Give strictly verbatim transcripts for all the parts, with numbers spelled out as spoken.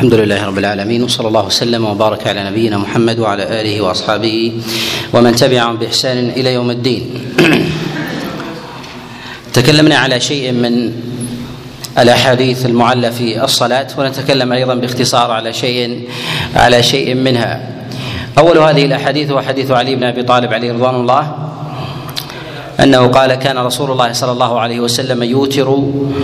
الحمد لله رب العالمين، وصلى الله وسلم وبارك على نبينا محمد وعلى آله وأصحابه ومن تبعهم بإحسان إلى يوم الدين. تكلمنا على شيء من الأحاديث المعلة في الصلاة، ونتكلم أيضا باختصار على شيء على شيء منها. أول هذه الأحاديث هو حديث علي بن أبي طالب عليه رضوان الله، أنه قال: كان رسول الله صلى الله عليه وسلم يوتر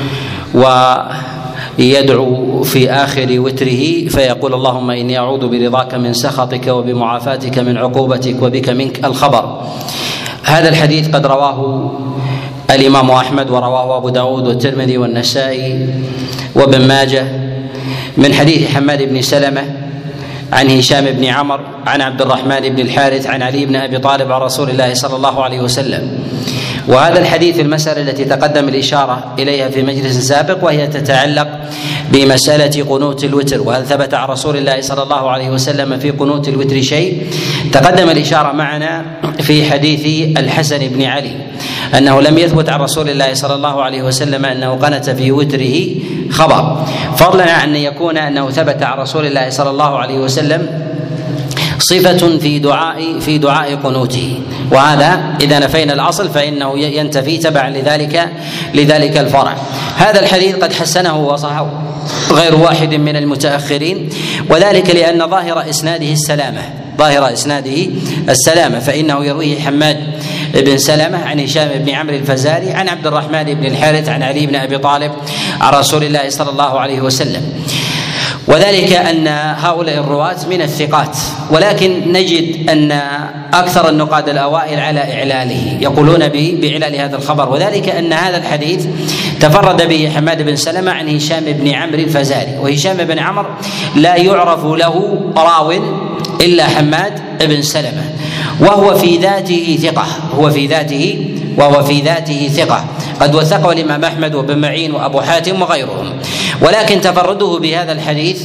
ويدعو في آخر وتره فيقول: اللهم إني أعوذ برضاك من سخطك وبمعافاتك من عقوبتك وبك منك الخبر. هذا الحديث قد رواه الإمام أحمد ورواه أبو داود والترمذي والنسائي وابن ماجه من حديث حماد بن سلمة عن هشام بن عمر عن عبد الرحمن بن الحارث عن علي بن أبي طالب عن رسول الله صلى الله عليه وسلم. وهذا الحديث المسألة التي تقدم الإشارة إليها في مجلس سابق، وهي تتعلق بمسألة قنوت الوتر، وهل ثبت عن رسول الله صلى الله عليه وسلم في قنوت الوتر شيء؟ تقدم الإشارة معنا في حديث الحسن بن علي أنه لم يثبت عن رسول الله صلى الله عليه وسلم أنه قنت في وتره خبر، فضلا عن أن يكون أنه ثبت عن رسول الله صلى الله عليه وسلم صفة في دعاء في دعاء قنوته، وهذا إذا نفينا الأصل فإنه ينتفي تبعا لذلك لذلك الفرع. هذا الحديث قد حسنه وصححه غير واحد من المتأخرين، وذلك لأن ظاهر إسناده السلامة ظاهر إسناده السلامة فإنه يرويه حماد بن سلمة عن هشام بن عمرو الفزاري عن عبد الرحمن بن الحارث عن علي بن أبي طالب عن رسول الله صلى الله عليه وسلم، وذلك أن هؤلاء الرواة من الثقات، ولكن نجد أن أكثر النقاد الأوائل على إعلاله، يقولون بإعلال هذا الخبر، وذلك أن هذا الحديث تفرد به حماد بن سلمة عن هشام بن عمرو الفزاري، وهشام بن عمرو لا يعرف له راو إلا حماد بن سلمة، وهو في ذاته ثقة هو في ذاته وهو في ذاته ثقة قد وثقه الإمام أحمد وابن معين وأبو حاتم وغيرهم، ولكن تفرده بهذا الحديث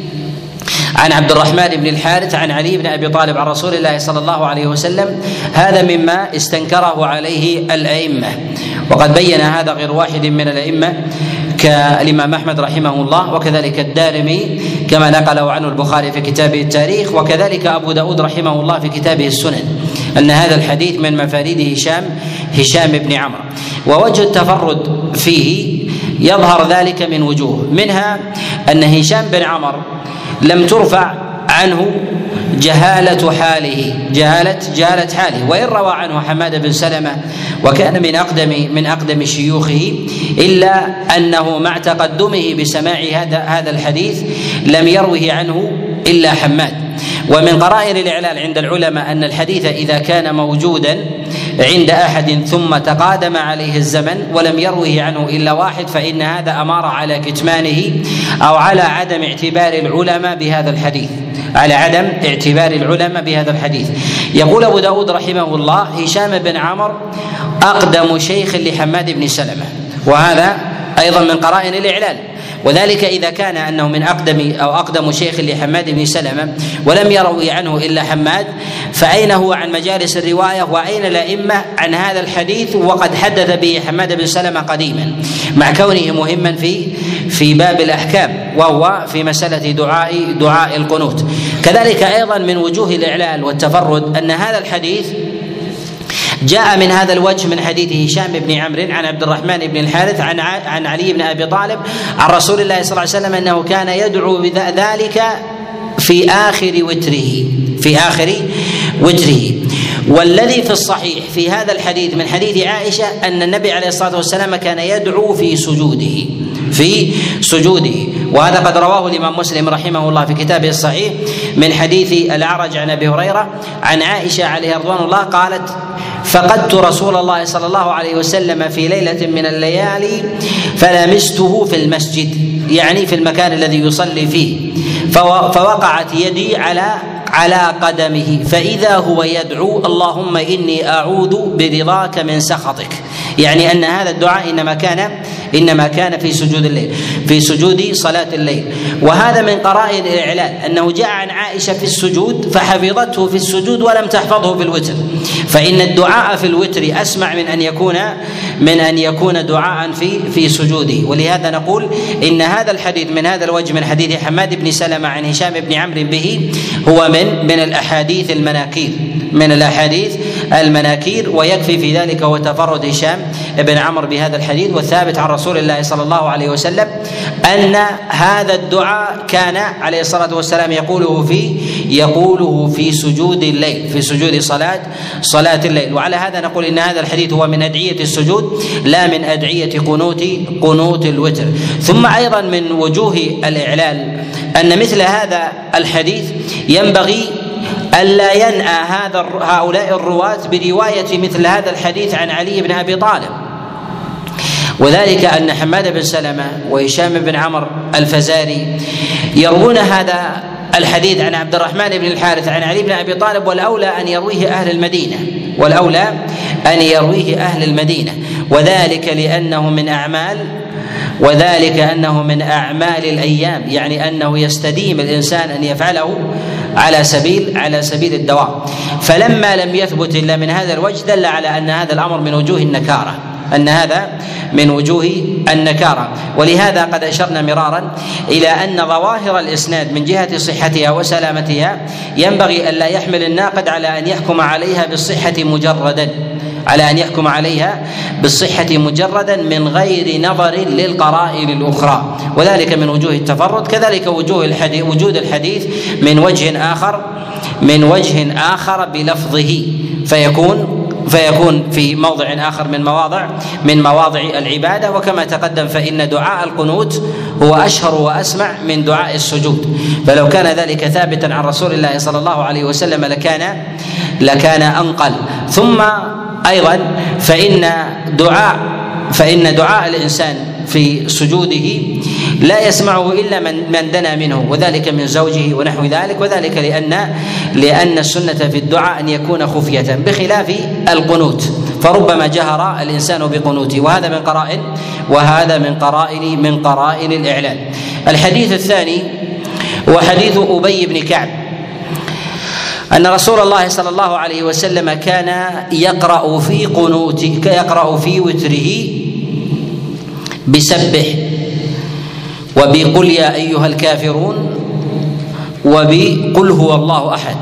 عن عبد الرحمن بن الحارث عن علي بن أبي طالب عن رسول الله صلى الله عليه وسلم هذا مما استنكره عليه الأئمة، وقد بين هذا غير واحد من الأئمة كالإمام أحمد رحمه الله، وكذلك الدارمي كما نقله عنه البخاري في كتابه التاريخ، وكذلك أبو داود رحمه الله في كتابه السنن، أن هذا الحديث من مفاريد هشام هشام بن عمرو. ووجه التفرد فيه يظهر ذلك من وجوه، منها أن هشام بن عمرو لم ترفع عنه جهالة حاله جهالة جهالة حاله وإن روى عنه حماد بن سلمة وكان من أقدم من أقدم شيوخه، إلا أنه مع تقدمه بسماع هذا هذا الحديث لم يروه عنه إلا حماد. ومن قرائن الإعلال عند العلماء أن الحديث إذا كان موجودا عند أحد ثم تقادم عليه الزمن ولم يروه عنه إلا واحد، فإن هذا أمر على كتمانه أو على عدم اعتبار العلماء بهذا الحديث على عدم اعتبار العلماء بهذا الحديث. يقول أبو داود رحمه الله: هشام بن عمرو أقدم شيخ لحماد بن سلمة، وهذا أيضا من قرائن الإعلال، وذلك إذا كان أنه من أقدم أو أقدم شيخ لحماد بن سلمة ولم يروي عنه إلا حماد، فأين هو عن مجالس الرواية وأين الأئمة عن هذا الحديث وقد حدث به حماد بن سلمة قديما، مع كونه مهما في في باب الأحكام وهو في مسألة دعاء دعاء القنوت. كذلك أيضا من وجوه الإعلال والتفرد أن هذا الحديث جاء من هذا الوجه من حديث هشام بن عمرو عن عبد الرحمن بن الحارث عن عن علي بن أبي طالب عن رسول الله صلى الله عليه وسلم أنه كان يدعو بذلك في آخر وتره في آخر وتره. والذي في الصحيح في هذا الحديث من حديث عائشة أن النبي عليه الصلاة والسلام كان يدعو في سجوده في سجوده وهذا قد رواه الإمام مسلم رحمه الله في كتابه الصحيح من حديث الأعرج عن أبي هريرة عن عائشة عليه رضوان الله قالت: فقدت رسول الله صلى الله عليه وسلم في ليلة من الليالي فلمسته في المسجد، يعني في المكان الذي يصلي فيه، فوقعت يدي على على قدمه فإذا هو يدعو: اللهم إني أعوذ برضاك من سخطك، يعني أن هذا الدعاء إنما كان إنما كان في سجود الليل في سجود صلاة الليل. وهذا من قرائن الإعلال أنه جاء عن عائشة في السجود فحفظته في السجود ولم تحفظه في الوتر، فإن الدعاء في الوتر أسمع من أن يكون من أن يكون دعاء في في سجوده. ولهذا نقول إن هذا الحديث من هذا الوجه من حديث حماد بن سلمة عن هشام بن عمرو به هو من من الأحاديث المناكير من الأحاديث المناكير ويكفي في ذلك هو تفرد هشام بن عمرو بهذا الحديث. والثابت عن رسول الله صلى الله عليه وسلم أن هذا الدعاء كان عليه الصلاة والسلام يقوله في يقوله في سجود الليل في سجود صلاة صلاة الليل. وعلى هذا نقول إن هذا الحديث هو من أدعية السجود لا من أدعية قنوت قنوت الوتر. ثم أيضا من وجوه الإعلال أن مثل هذا الحديث ينبغي ألا ينأى هذا هؤلاء الرواة برواية مثل هذا الحديث عن علي بن أبي طالب، وذلك أن حماد بن سلمة وهشام بن عمرو الفزاري يروون هذا الحديث عن عبد الرحمن بن الحارث عن علي بن أبي طالب، والأولى أن يرويه أهل المدينة والأولى أن يرويه أهل المدينة وذلك لأنه من أعمال وذلك أنه من أعمال الأيام، يعني أنه يستديم الإنسان أن يفعله على سبيل على سبيل الدوام. فلما لم يثبت إلا من هذا الوجه دل على أن هذا الأمر من وجوه النكارة أن هذا من وجوه النكارة. ولهذا قد أشرنا مرارا إلى أن ظواهر الإسناد من جهة صحتها وسلامتها ينبغي ألا يحمل الناقد على أن يحكم عليها بالصحة مجردا على أن يحكم عليها بالصحة مجردا من غير نظر للقرائن الأخرى، وذلك من وجوه التفرد. كذلك وجوه الحديث وجود الحديث من وجه آخر من وجه آخر بلفظه فيكون فيكون في موضع آخر من مواضع من مواضع العبادة. وكما تقدم فإن دعاء القنوت هو أشهر وأسمع من دعاء السجود، فلو كان ذلك ثابتا عن رسول الله صلى الله عليه وسلم لكان لكان أنقل. ثم أيضا فإن دعاء فإن دعاء الإنسان في سجوده لا يسمعه إلا من من دنا منه، وذلك من زوجه ونحو ذلك، وذلك لأن لأن السنة في الدعاء أن يكون خفية بخلاف القنوت، فربما جهر الإنسان بقنوته، وهذا من قرائن وهذا من قرائن من قرائن الإعلان. الحديث الثاني هو حديث أبي بن كعب أن رسول الله صلى الله عليه وسلم كان يقرأ في قنوته يقرأ في وتره بسبح وبقل يا أيها الكافرون وبقل هو الله أحد،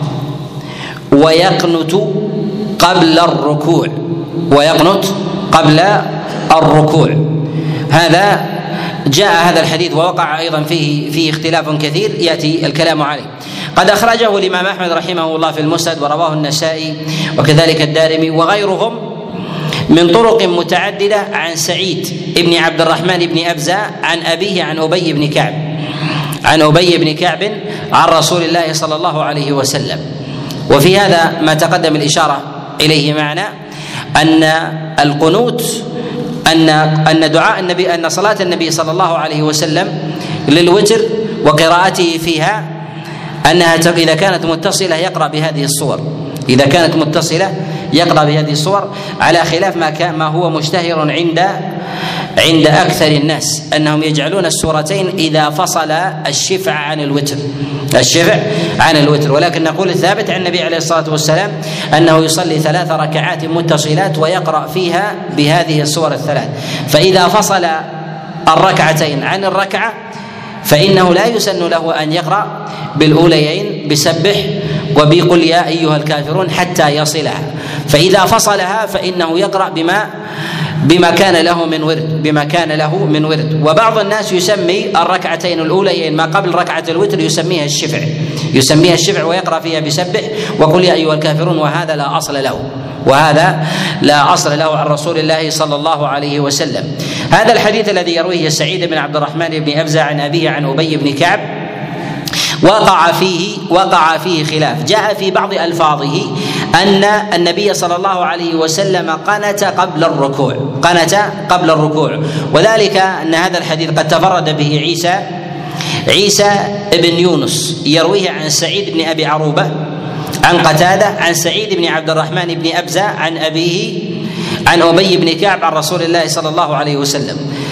ويقنت قبل الركوع ويقنت قبل الركوع. هذا جاء هذا الحديث ووقع أيضا فيه فيه اختلاف كثير يأتي الكلام عليه. قد أخرجه الإمام أحمد رحمه الله في المسند ورواه النسائي وكذلك الدارمي وغيرهم من طرق متعددة عن سعيد بن عبد الرحمن بن أبزة عن أبيه عن أبي بن كعب عن أبي بن كعب عن رسول الله صلى الله عليه وسلم. وفي هذا ما تقدم الإشارة إليه معنا أن القنوت أن أن دعاء النبي أن صلاة النبي صلى الله عليه وسلم للوتر وقراءته فيها أنها إذا كانت متصلة يقرأ بهذه الصور إذا كانت متصلة يقرأ بهذه الصور على خلاف ما كان ما هو مشتهر عند عند أكثر الناس أنهم يجعلون السورتين إذا فصل الشفع عن الوتر الشفع عن الوتر ولكن نقول الثابت عن النبي عليه الصلاة والسلام أنه يصلي ثلاث ركعات متصلات ويقرأ فيها بهذه السور الثلاث، فإذا فصل الركعتين عن الركعة فإنه لا يسن له أن يقرأ بالأوليين بسبح وبقل يا أيها الكافرون حتى يصلها، فإذا فصلها فإنه يقرأ بما بما كان له من ورد بما كان له من ورد. وبعض الناس يسمي الركعتين الأوليين ما قبل ركعة الوتر يسميها الشفع يسميها الشفع ويقرأ فيها بسبح وقل يا أيها الكافرون، وهذا لا أصل له وهذا لا أصل له عن رسول الله صلى الله عليه وسلم. هذا الحديث الذي يرويه سعيد بن عبد الرحمن بن أبزة عن أبيه عن أبي بن كعب وقع فيه وقع فيه خلاف. جاء في بعض ألفاظه أن النبي صلى الله عليه وسلم قنت قبل الركوع قنت قبل الركوع وذلك أن هذا الحديث قد تفرد به عيسى عيسى بن يونس يرويه عن سعيد بن أبي عروبة عن قتادة عن سعيد بن عبد الرحمن بن أبزة عن أبيه عن أبي بن كعب عن رسول الله صلى الله عليه وسلم.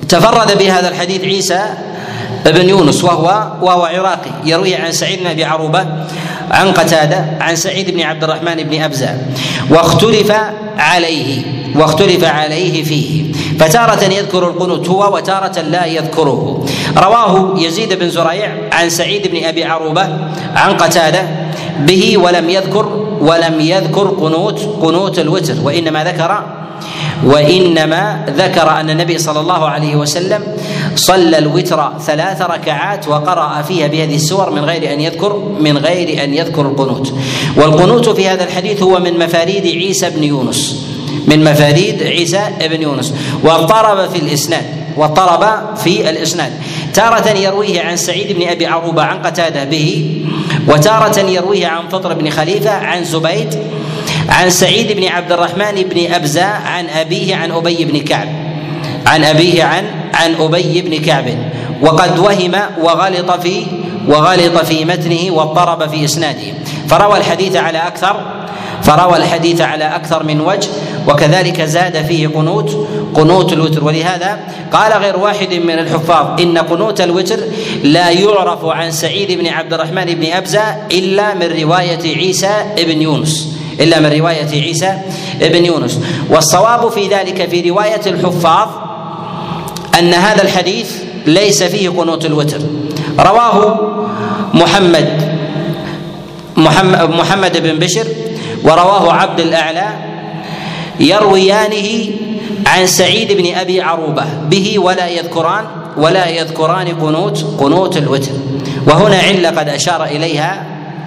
تفرد بهذا الحديث عيسى بن يونس وهو وهو عراقي، يروي عن سعيد بن ابي عروبه عن قتاده عن سعيد بن عبد الرحمن بن ابزه، واختلف عليه واختلف عليه فيه، فتارة يذكر القنوت هو وتارة لا يذكره. رواه يزيد بن زريع عن سعيد بن ابي عروبه عن قتاده به ولم يذكر ولم يذكر قنوت قنوت الوتر، وانما ذكر وانما ذكر ان النبي صلى الله عليه وسلم صلى الوتر ثلاث ركعات وقرأ فيها بهذه السور من غير ان يذكر من غير ان يذكر القنوت. والقنوت في هذا الحديث هو من مفاريد عيسى بن يونس من مفاريد عيسى بن يونس واضطرب في الاسناد واضطرب في الاسناد تارة يرويه عن سعيد بن ابي عروبه عن قتاده به، وتارة يرويه عن فطر بن خليفه عن زبيد عن سعيد بن عبد الرحمن بن أبزة عن أبيه عن أبي بن كعب عن أبيه عن عن أبي بن كعب، وقد وهم وغلط في وغلط في متنه واضطرب في إسناده، فروى الحديث على أكثر فروى الحديث على أكثر من وجه، وكذلك زاد فيه قنوت قنوت الوتر. ولهذا قال غير واحد من الحفاظ إن قنوت الوتر لا يعرف عن سعيد بن عبد الرحمن بن أبزة إلا من رواية عيسى بن يونس إلا من رواية عيسى بن يونس. والصواب في ذلك في رواية الحفاظ أن هذا الحديث ليس فيه قنوت الوتر. رواه محمد محمد, محمد بن بشر ورواه عبد الأعلى يرويانه عن سعيد بن أبي عروبة به ولا يذكران ولا يذكران قنوت قنوت الوتر. وهنا علة قد أشار إليها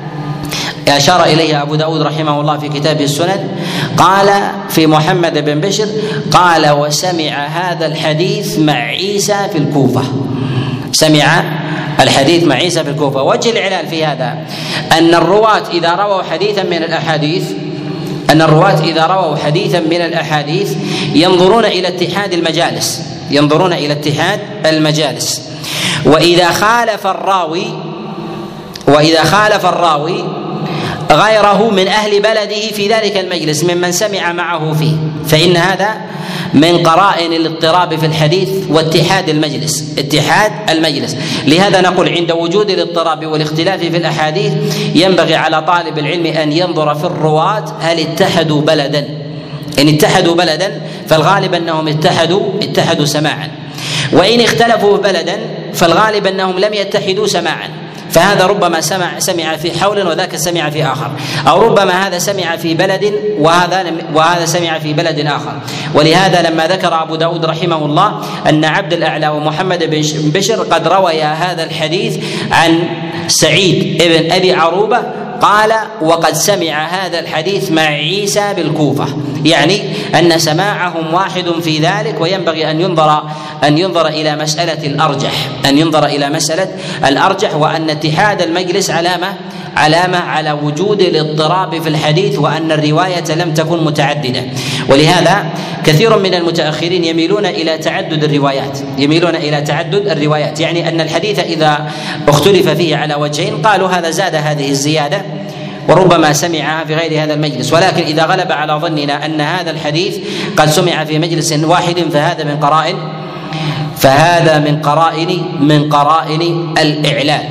أشار إليها أبو داود رحمه الله في كتابه السنن، قال في محمد بن بشر قال وسمع هذا الحديث مع عيسى في الكوفة سمع الحديث مع عيسى في الكوفة. وجه العلال في هذا أن الرواة إذا رووا حديثا من الأحاديث أن الرواة إذا رووا حديثا من الأحاديث ينظرون إلى اتحاد المجالس ينظرون إلى اتحاد المجالس وإذا خالف الراوي وإذا خالف الراوي غيره من أهل بلده في ذلك المجلس ممن سمع معه فيه، فإن هذا من قرائن الاضطراب في الحديث واتحاد المجلس اتحاد المجلس. لهذا نقول عند وجود الاضطراب والاختلاف في الأحاديث ينبغي على طالب العلم أن ينظر في الرواة هل اتحدوا بلدا. إن اتحدوا بلدا فالغالب أنهم اتحدوا اتحدوا سماعا، وإن اختلفوا بلدا فالغالب أنهم لم يتحدوا سماعا، فهذا ربما سمع سمع في حول وذاك سمع في آخر، أو ربما هذا سمع في بلد وهذا وهذا سمع في بلد آخر. ولهذا لما ذكر أبو داود رحمه الله أن عبد الأعلى ومحمد بن بشر قد رويا هذا الحديث عن سعيد بن أبي عروبة قال وقد سمع هذا الحديث مع عيسى بالكوفة، يعني أن سماعهم واحد في ذلك. وينبغي أن ينظر أن ينظر إلى مسألة الأرجح أن ينظر إلى مسألة الأرجح وأن اتحاد المجلس علامة علامة على وجود الاضطراب في الحديث وأن الرواية لم تكن متعددة. ولهذا كثير من المتأخرين يميلون إلى تعدد الروايات يميلون إلى تعدد الروايات يعني أن الحديث إذا اختلف فيه على وجهين قالوا هذا زاد هذه الزيادة وربما سمعها في غير هذا المجلس، ولكن إذا غلب على ظننا أن هذا الحديث قد سمع في مجلس واحد فهذا من قرائن فهذا من قرائن من قرائن الإعلان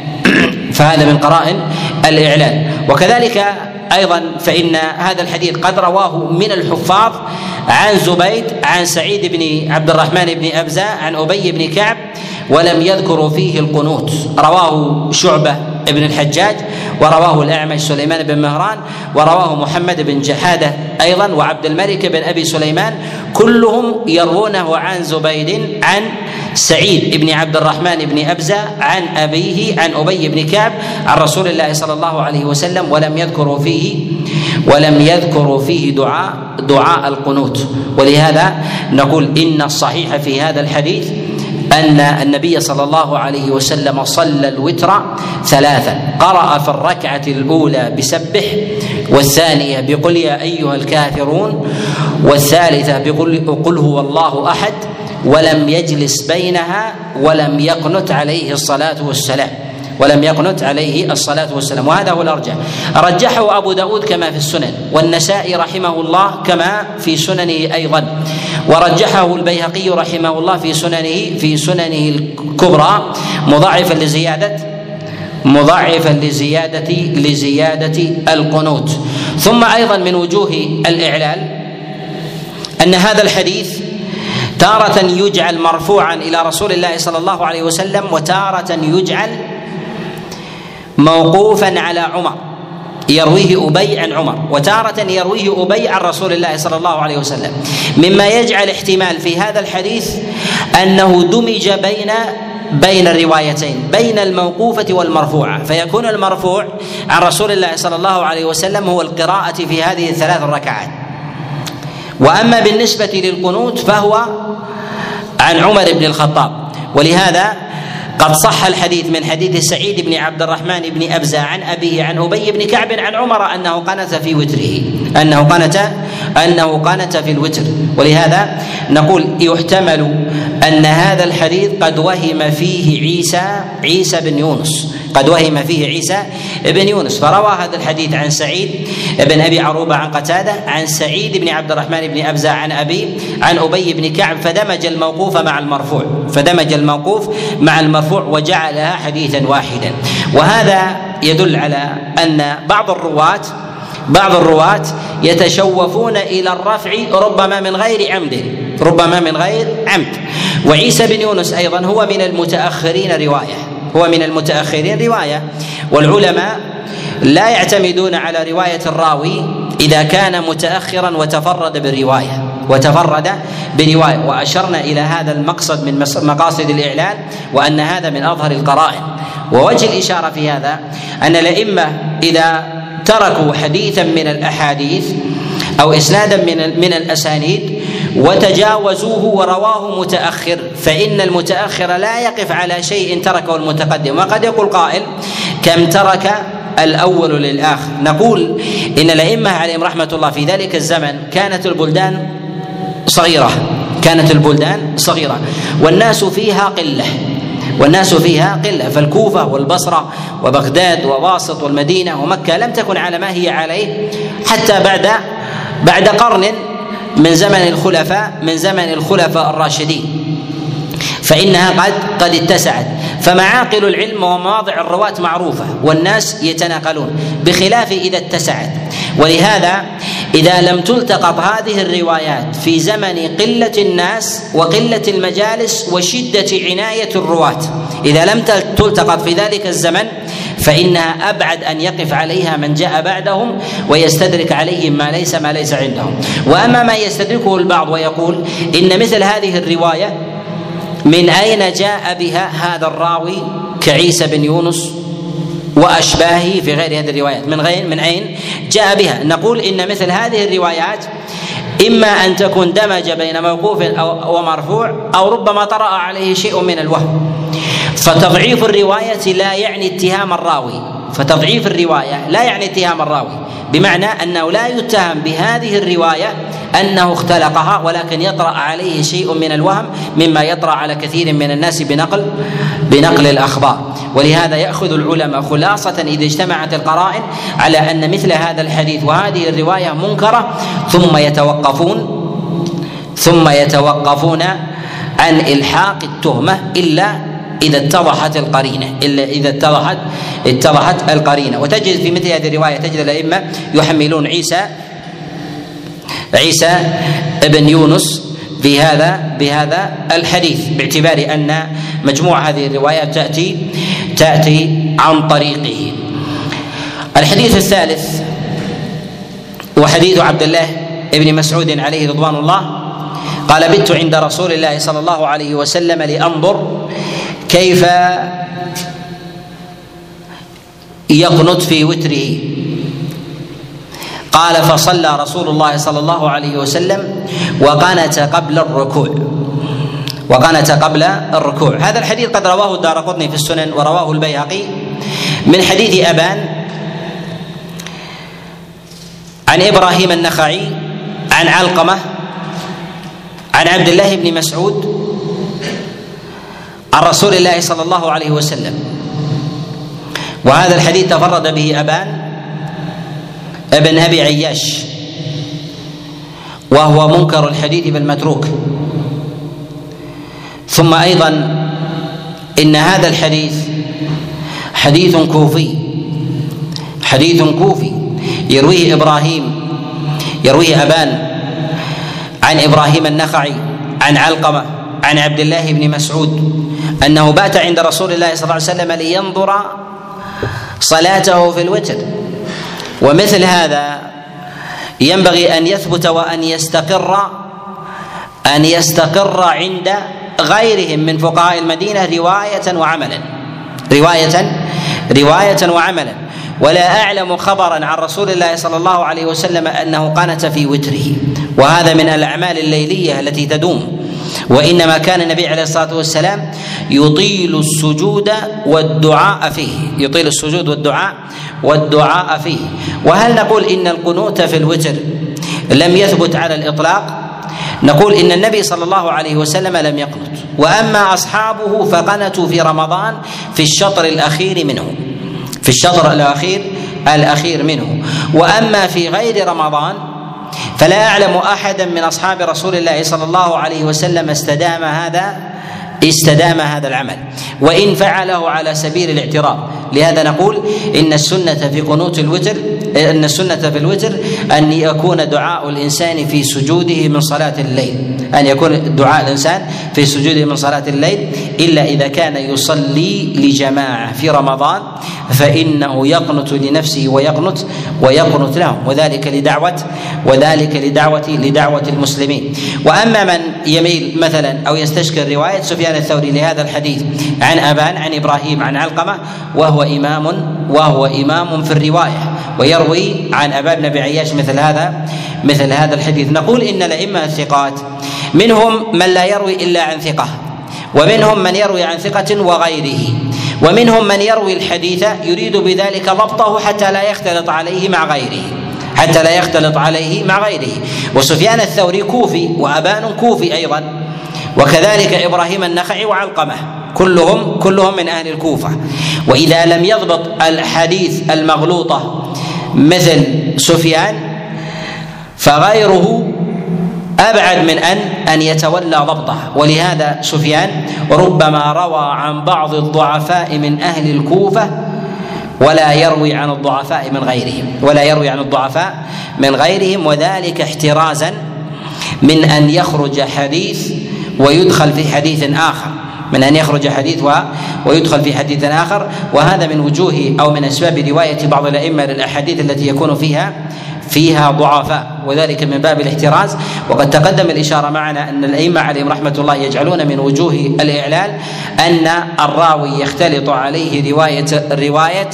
فهذا من قرائن الإعلان. وكذلك أيضا فإن هذا الحديث قد رواه من الحفاظ عن زبيد عن سعيد بن عبد الرحمن بن أبزة عن أبي بن كعب ولم يذكروا فيه القنوت. رواه شعبة ابن الحجاج ورواه الأعمش سليمان بن مهران ورواه محمد بن جحادة أيضا وعبد الملك بن أبي سليمان، كلهم يروونه عن زبيد عن سعيد بن عبد الرحمن بن أبزة عن أبيه عن أبي بن كعب عن رسول الله صلى الله عليه وسلم ولم يذكروا فيه ولم يذكروا فيه دعاء دعاء القنوت. ولهذا نقول إن الصحيح في هذا الحديث أن النبي صلى الله عليه وسلم صلى الوتر ثلاثا، قرأ في الركعة الأولى بسبح، والثانية بقل يا أيها الكافرون، والثالثة بقل قل هو الله أحد، ولم يجلس بينها ولم يقنت عليه الصلاة والسلام ولم يقنت عليه الصلاة والسلام وهذا هو الأرجح. رجحه أبو داود كما في السنن والنسائي رحمه الله كما في سننه أيضا. ورجحه البيهقي رحمه الله في سننه في سننه الكبرى مضاعفا لزيادة مضاعفا لزيادة لزيادة القنوت. ثم أيضا من وجوه الإعلال أن هذا الحديث تارة يجعل مرفوعا إلى رسول الله صلى الله عليه وسلم، وتارة يجعل موقوفا على عمر يرويه أبي عن عمر، وتارة يرويه أبي عن رسول الله صلى الله عليه وسلم، مما يجعل احتمال في هذا الحديث أنه دمج بين بين الروايتين، بين الموقوفة والمرفوعة، فيكون المرفوع عن رسول الله صلى الله عليه وسلم هو القراءة في هذه الثلاث الركعات، وأما بالنسبة للقنوت فهو عن عمر بن الخطاب. ولهذا قد صح الحديث من حديث سعيد بن عبد الرحمن بن أبزة عن أبيه عن أبي بن كعب عن عمر أنه قنت في وتره أنه قنت أنه قنت في الوتر. ولهذا نقول يحتمل أن هذا الحديث قد وهم فيه عيسى عيسى بن يونس قد وهم فيه عيسى بن يونس، فروى هذا الحديث عن سعيد بن أبي عروبة عن قتادة عن سعيد بن عبد الرحمن بن أبزة عن أبي عن أبي بن كعب، فدمج الموقوف مع المرفوع فدمج الموقوف مع المرفوع وجعلها حديثا واحدا. وهذا يدل على أن بعض الرواة بعض الرواة يتشوفون إلى الرفع ربما من غير عمد ربما من غير عمد. وعيسى بن يونس أيضا هو من المتأخرين رواية هو من المتأخرين رواية والعلماء لا يعتمدون على رواية الراوي إذا كان متأخرا وتفرد بالرواية وتفرد برواية وأشرنا إلى هذا المقصد من مقاصد الإعلان، وأن هذا من أظهر القرائن. ووجه الإشارة في هذا أن الأئمة إذا تركوا حديثا من الأحاديث أو إسنادا من من الأسانيد وتجاوزوه ورواه متأخر، فإن المتأخر لا يقف على شيء تركه المتقدم. وقد يقول قائل كم ترك الأول للآخر؟ نقول إن الأئمة عليهم رحمة الله في ذلك الزمن كانت البلدان صغيرة كانت البلدان صغيرة والناس فيها قلة والناس فيها قلة فالكوفة والبصرة وبغداد وواسط والمدينة ومكة لم تكن على ما هي عليه حتى بعد بعد قرن من زمن الخلفاء من زمن الخلفاء الراشدين، فإنها قد قد اتسعت، فمعاقل العلم ومواضع الرواة معروفة والناس يتناقلون، بخلاف إذا اتسعت. ولهذا إذا لم تلتقط هذه الروايات في زمن قلة الناس وقلة المجالس وشدة عناية الرواة، إذا لم تلتقط في ذلك الزمن فإنها أبعد أن يقف عليها من جاء بعدهم ويستدرك عليهم ما ليس ما ليس عندهم. وأما ما يستدركه البعض ويقول إن مثل هذه الرواية من أين جاء بها هذا الراوي كعيسى بن يونس وأشباهه في غير هذه الروايات، من غير من أين جاء بها؟ نقول إن مثل هذه الروايات إما أن تكون دمج بين موقوف أو ومرفوع أو ربما طرأ عليه شيء من الوهم، فتضعيف الرواية لا يعني اتهام الراوي فتضعيف الرواية لا يعني اتهام الراوي بمعنى أنه لا يتهم بهذه الرواية أنه اختلقها، ولكن يطرأ عليه شيء من الوهم مما يطرأ على كثير من الناس بنقل بنقل الأخبار. ولهذا يأخذ العلماء خلاصة إذا اجتمعت القرائن على أن مثل هذا الحديث وهذه الرواية منكرة، ثم يتوقفون ثم يتوقفون عن إلحاق التهمة إلا إذا اتضحت القرينة إلا إذا اتضحت اتضحت القرينة. وتجد في مثل هذه الرواية تجد الأئمة يحملون عيسى عيسى ابن يونس بهذا بهذا الحديث، باعتبار أن مجموع هذه الروايات تأتي تأتي عن طريقه. الحديث الثالث وحديث عبد الله ابن مسعود عليه رضوان الله قال: بت عند رسول الله صلى الله عليه وسلم لأنظر كيف يقنت في وتره، قال: فصلى رسول الله صلى الله عليه وسلم وقنت قبل الركوع وقنت قبل الركوع. هذا الحديث قد رواه الدارقطني في السنن ورواه البيهقي من حديث أبان عن إبراهيم النخعي عن علقمة عن عبد الله بن مسعود عن رسول الله صلى الله عليه وسلم. وهذا الحديث تفرد به أبان ابن أبي عياش، وهو منكر الحديث بالمتروك. ثم أيضا إن هذا الحديث حديث كوفي حديث كوفي يرويه إبراهيم يرويه أبان عن إبراهيم النخعي عن علقمة عن عبد الله بن مسعود أنه بات عند رسول الله صلى الله عليه وسلم لينظر صلاته في الوتر. ومثل هذا ينبغي أن يثبت وأن يستقر أن يستقر عند غيرهم من فقهاء المدينة رواية وعملا رواية رواية وعملا ولا أعلم خبرا عن رسول الله صلى الله عليه وسلم أنه قنت في وتره، وهذا من الأعمال الليلية التي تدوم، وإنما كان النبي عليه الصلاة والسلام يطيل السجود والدعاء فيه يطيل السجود والدعاء والدعاء فيه. وهل نقول إن القنوت في الوتر لم يثبت على الإطلاق؟ نقول إن النبي صلى الله عليه وسلم لم يقنت، وأما أصحابه فقنتوا في رمضان في الشطر الأخير منه في الشطر الأخير الأخير منه وأما في غير رمضان فلا أعلم أحدا من أصحاب رسول الله صلى الله عليه وسلم استدام هذا استدام هذا العمل، وإن فعله على سبيل الاعتراض. لهذا نقول إن السنة في قنوت الوتر أن السنة في الوتر أن يكون دعاء الإنسان في سجوده من صلاة الليل أن يكون دعاء الإنسان في سجوده من صلاة الليل إلا إذا كان يصلي لجماعة في رمضان فإنه يقنت لنفسه ويقنت ويقنت لهم، وذلك لدعوة وذلك لدعوة لدعوة المسلمين. وأما من يميل مثلا أو يستشكل رواية سفيان الثوري لهذا الحديث عن أبان عن إبراهيم عن علقمة وهو إمام وهو إمام في الرواية ويروي عن أبان بن أبي عياش مثل هذا مثل هذا الحديث، نقول إن الأئمة الثقات منهم من لا يروي إلا عن ثقة، ومنهم من يروي عن ثقة وغيره، ومنهم من يروي الحديث يريد بذلك ضبطه حتى لا يختلط عليه مع غيره حتى لا يختلط عليه مع غيره. وسفيان الثوري كوفي وأبان كوفي أيضا، وكذلك إبراهيم النخعي وعلقمة كلهم كلهم من أهل الكوفة. وإذا لم يضبط الحديث المغلوطة مثل سفيان فغيره أبعد من أن أن يتولى ضبطه. ولهذا سفيان ربما روى عن بعض الضعفاء من أهل الكوفة ولا يروي عن الضعفاء من غيرهم ولا يروي عن الضعفاء من غيرهم وذلك احترازا من أن يخرج حديث ويدخل في حديث آخر من أن يخرج حديث ويدخل في حديث آخر وهذا من وجوه أو من أسباب رواية بعض الأئمة للأحاديث التي يكون فيها فيها ضعفاء، وذلك من باب الاحتراز. وقد تقدم الإشارة معنا أن الأئمة عليهم رحمة الله يجعلون من وجوه الإعلال أن الراوي يختلط عليه رواية رواية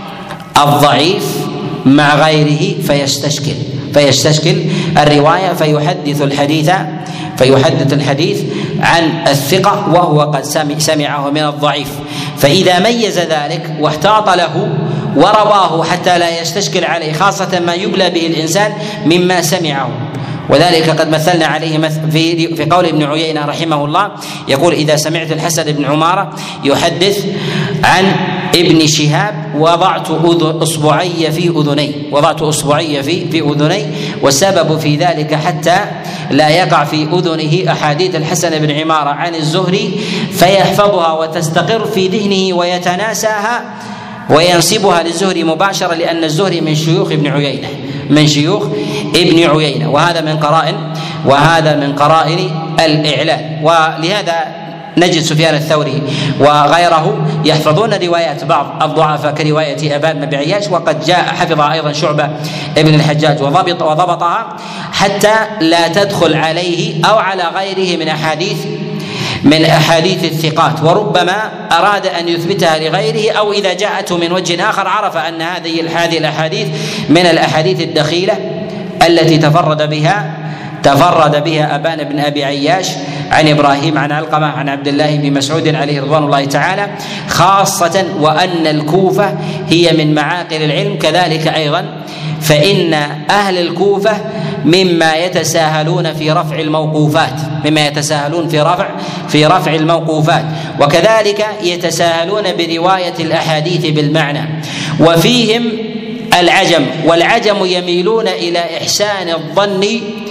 الضعيف مع غيره فيستشكل فيستشكل الرواية فيحدث الحديث فيحدث الحديث عن الثقة وهو قد سمعه من الضعيف، فإذا ميز ذلك واحتاط له ورواه حتى لا يستشكل عليه خاصة ما يبلى به الإنسان مما سمعه. وذلك قد مثلنا عليه في في قول ابن عيينة رحمه الله يقول إذا سمعت الحسن بن عمارة يحدث عن ابن شهاب وضعت اصبعي في اذني وضعت اصبعي في في اذني والسبب في ذلك حتى لا يقع في اذنه احاديث الحسن بن عمارة عن الزهري فيحفظها وتستقر في ذهنه ويتناساها وينسبها للزهري مباشرة لأن الزهري من شيوخ ابن عيينة من شيوخ ابن عيينة وهذا من قرائن وهذا من قرائن الإعلال. ولهذا نجد سفيان الثوري وغيره يحفظون روايات بعض الضعفاء كرواية أبان بن أبي عياش، وقد جاء حفظها أيضا شعبة ابن الحجاج وضبط وضبطها حتى لا تدخل عليه أو على غيره من أحاديث من أحاديث الثقات، وربما أراد أن يثبتها لغيره أو إذا جاءته من وجه آخر عرف أن هذه هذه الأحاديث من الأحاديث الدخيلة التي تفرد بها تفرد بها أبان بن أبي عياش عن إبراهيم عن علقمة عن عبد الله بن مسعود عليه رضوان الله تعالى، خاصة وأن الكوفة هي من معاقل العلم كذلك أيضا فإن أهل الكوفة مما يتساهلون في رفع الموقوفات مما يتساهلون في رفع في رفع الموقوفات وكذلك يتساهلون برواية الأحاديث بالمعنى، وفيهم العجم والعجم يميلون إلى إحسان الظن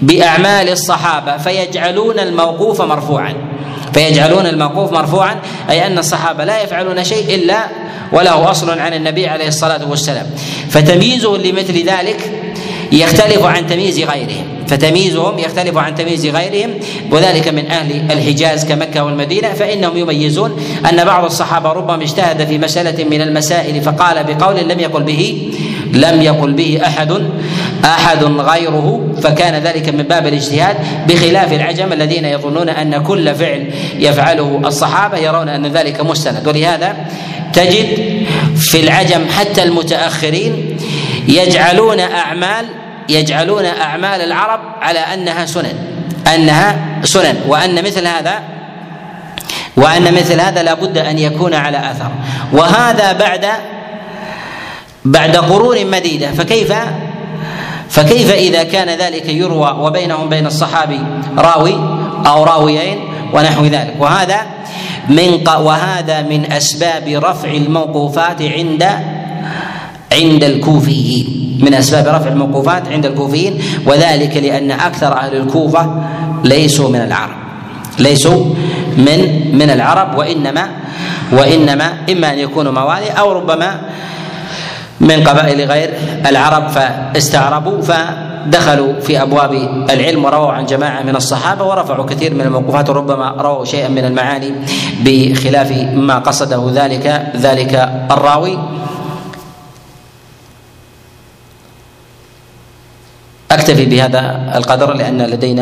بأعمال الصحابة فيجعلون الموقوف مرفوعا فيجعلون الموقوف مرفوعا أي أن الصحابة لا يفعلون شيء إلا وله أصل عن النبي عليه الصلاة والسلام، فتمييزه لمثل ذلك يختلف عن تمييز غيرهم فتمييزهم يختلف عن تمييز غيرهم وذلك من أهل الحجاز كمكة والمدينة، فإنهم يميزون أن بعض الصحابة ربما اجتهد في مسألة من المسائل فقال بقول لم يقل به لم يقل به أحد أحد غيره، فكان ذلك من باب الاجتهاد، بخلاف العجم الذين يظنون أن كل فعل يفعله الصحابة يرون أن ذلك مستند. ولهذا تجد في العجم حتى المتأخرين يجعلون أعمال يجعلون أعمال العرب على أنها سنن أنها سنن وأن مثل هذا وأن مثل هذا لا بد أن يكون على أثر، وهذا بعد بعد قرون مديدة، فكيف فكيف إذا كان ذلك يروى وبينهم بين الصحابي راوي أو راويين ونحو ذلك. وهذا من وهذا من أسباب رفع الموقوفات عند عند الكوفيين من أسباب رفع الموقوفات عند الكوفيين وذلك لأن أكثر أهل الكوفة ليسوا من العرب ليسوا من من العرب وإنما وإنما إما أن يكونوا موالي أو ربما من قبائل غير العرب فاستعربوا فدخلوا في أبواب العلم ورووا عن جماعة من الصحابة ورفعوا كثير من الموقوفات، وربما رووا شيئا من المعاني بخلاف ما قصده ذلك ذلك الراوي. أكتفي بهذا القدر لأن لدينا